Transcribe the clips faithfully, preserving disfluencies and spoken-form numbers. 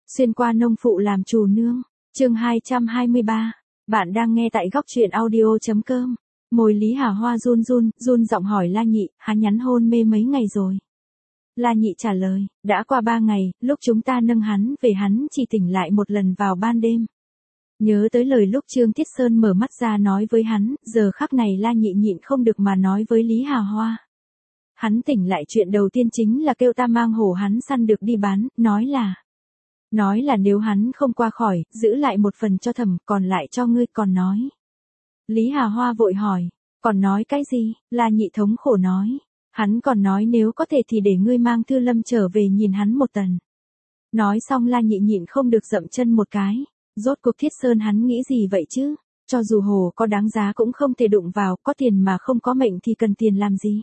Xuyên qua nông phụ làm chủ nương. Chương hai trăm hai mươi ba. Bạn đang nghe tại góc truyện audio chấm com. Môi Lý Hà Hoa run run, run giọng hỏi La Nhị, hắn nhắn hôn mê mấy ngày rồi? La Nhị trả lời, đã qua ba ngày, lúc chúng ta nâng hắn về hắn chỉ tỉnh lại một lần vào ban đêm. Nhớ tới lời lúc Trương Thiết Sơn mở mắt ra nói với hắn, giờ khắc này La Nhị nhịn không được mà nói với Lý Hà Hoa. Hắn tỉnh lại chuyện đầu tiên chính là kêu ta mang hổ hắn săn được đi bán, nói là... Nói là nếu hắn không qua khỏi, giữ lại một phần cho Thẩm, còn lại cho ngươi, còn nói. Lý Hà Hoa vội hỏi, còn nói cái gì? La Nhị thống khổ nói. Hắn còn nói nếu có thể thì để ngươi mang Thư Lâm trở về nhìn hắn một tần. Nói xong La Nhị nhịn không được dậm chân một cái. Rốt cuộc Thiết Sơn hắn nghĩ gì vậy chứ? Cho dù hồ có đáng giá cũng không thể đụng vào, có tiền mà không có mệnh thì cần tiền làm gì?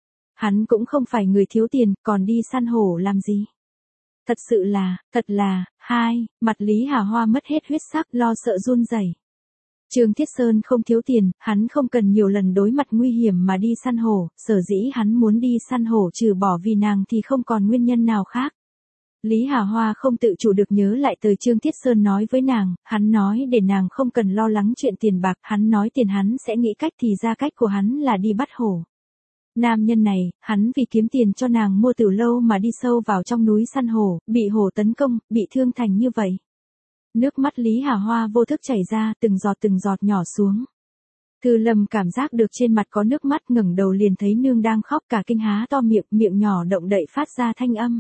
Hắn cũng không phải người thiếu tiền, còn đi săn hổ làm gì? Thật sự là, thật là, hai, mặt Lý Hà Hoa mất hết huyết sắc, lo sợ run rẩy. Trương Thiết Sơn không thiếu tiền, hắn không cần nhiều lần đối mặt nguy hiểm mà đi săn hổ, sở dĩ hắn muốn đi săn hổ trừ bỏ vì nàng thì không còn nguyên nhân nào khác. Lý Hà Hoa không tự chủ được nhớ lại từ Trương Thiết Sơn nói với nàng, hắn nói để nàng không cần lo lắng chuyện tiền bạc, hắn nói tiền hắn sẽ nghĩ cách thì ra cách của hắn là đi bắt hổ. Nam nhân này, hắn vì kiếm tiền cho nàng mua từ lâu mà đi sâu vào trong núi săn hổ, bị hổ tấn công, bị thương thành như vậy. Nước mắt Lý Hà Hoa vô thức chảy ra, từng giọt từng giọt nhỏ xuống. Thư Lâm cảm giác được trên mặt có nước mắt, ngẩng đầu liền thấy nương đang khóc, cả kinh há to miệng, miệng nhỏ động đậy phát ra thanh âm.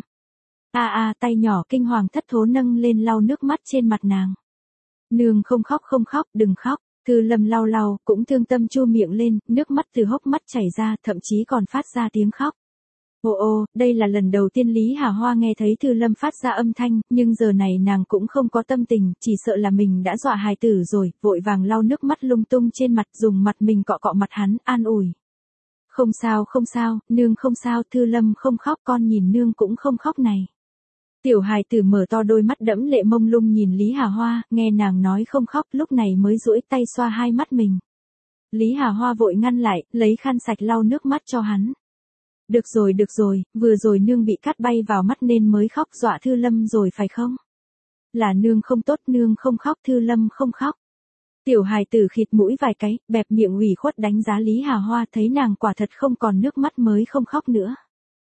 A a, tay nhỏ kinh hoàng thất thố nâng lên lau nước mắt trên mặt nàng. Nương không khóc không khóc, đừng khóc. Thư Lâm lau lau, cũng thương tâm chu miệng lên, nước mắt từ hốc mắt chảy ra, thậm chí còn phát ra tiếng khóc. Ô ô, đây là lần đầu tiên Lý Hà Hoa nghe thấy Thư Lâm phát ra âm thanh, nhưng giờ này nàng cũng không có tâm tình, chỉ sợ là mình đã dọa hài tử rồi, vội vàng lau nước mắt lung tung trên mặt, dùng mặt mình cọ cọ mặt hắn, an ủi. Không sao không sao, nương không sao, Thư Lâm không khóc, con nhìn nương cũng không khóc này. Tiểu hài tử mở to đôi mắt đẫm lệ mông lung nhìn Lý Hà Hoa, nghe nàng nói không khóc, lúc này mới duỗi tay xoa hai mắt mình. Lý Hà Hoa vội ngăn lại, lấy khăn sạch lau nước mắt cho hắn. Được rồi được rồi, vừa rồi nương bị cát bay vào mắt nên mới khóc, dọa Thư Lâm rồi phải không? Là nương không tốt, nương không khóc, Thư Lâm không khóc. Tiểu hài tử khịt mũi vài cái, bẹp miệng ủy khuất đánh giá Lý Hà Hoa, thấy nàng quả thật không còn nước mắt mới không khóc nữa.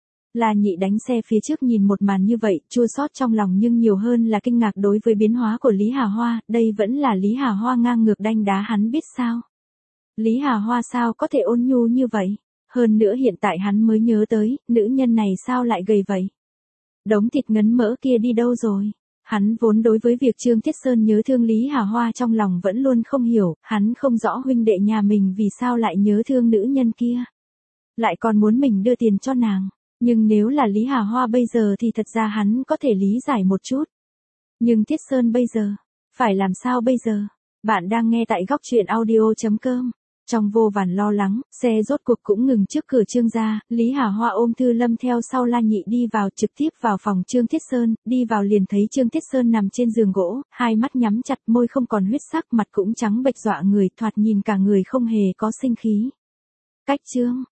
La Nhị đánh xe phía trước nhìn một màn như vậy, chua xót trong lòng nhưng nhiều hơn là kinh ngạc đối với biến hóa của Lý Hà Hoa, đây vẫn là Lý Hà Hoa ngang ngược đanh đá hắn biết sao. Lý Hà Hoa sao có thể ôn nhu như vậy, hơn nữa hiện tại hắn mới nhớ tới, nữ nhân này sao lại gầy vậy. Đống thịt ngấn mỡ kia đi đâu rồi, hắn vốn đối với việc Trương Thiết Sơn nhớ thương Lý Hà Hoa trong lòng vẫn luôn không hiểu, hắn không rõ huynh đệ nhà mình vì sao lại nhớ thương nữ nhân kia. Lại còn muốn mình đưa tiền cho nàng. Nhưng nếu là Lý Hà Hoa bây giờ thì thật ra hắn có thể lý giải một chút. Nhưng Thiết Sơn bây giờ, phải làm sao bây giờ? Bạn đang nghe tại góc truyện audio chấm com. Trong vô vàn lo lắng, xe rốt cuộc cũng ngừng trước cửa Trương gia, Lý Hà Hoa ôm Thư Lâm theo sau La Nhị đi vào, trực tiếp vào phòng Trương Thiết Sơn, đi vào liền thấy Trương Thiết Sơn nằm trên giường gỗ, hai mắt nhắm chặt, môi không còn huyết sắc, mặt cũng trắng bệch dọa người, thoạt nhìn cả người không hề có sinh khí. Cách Trương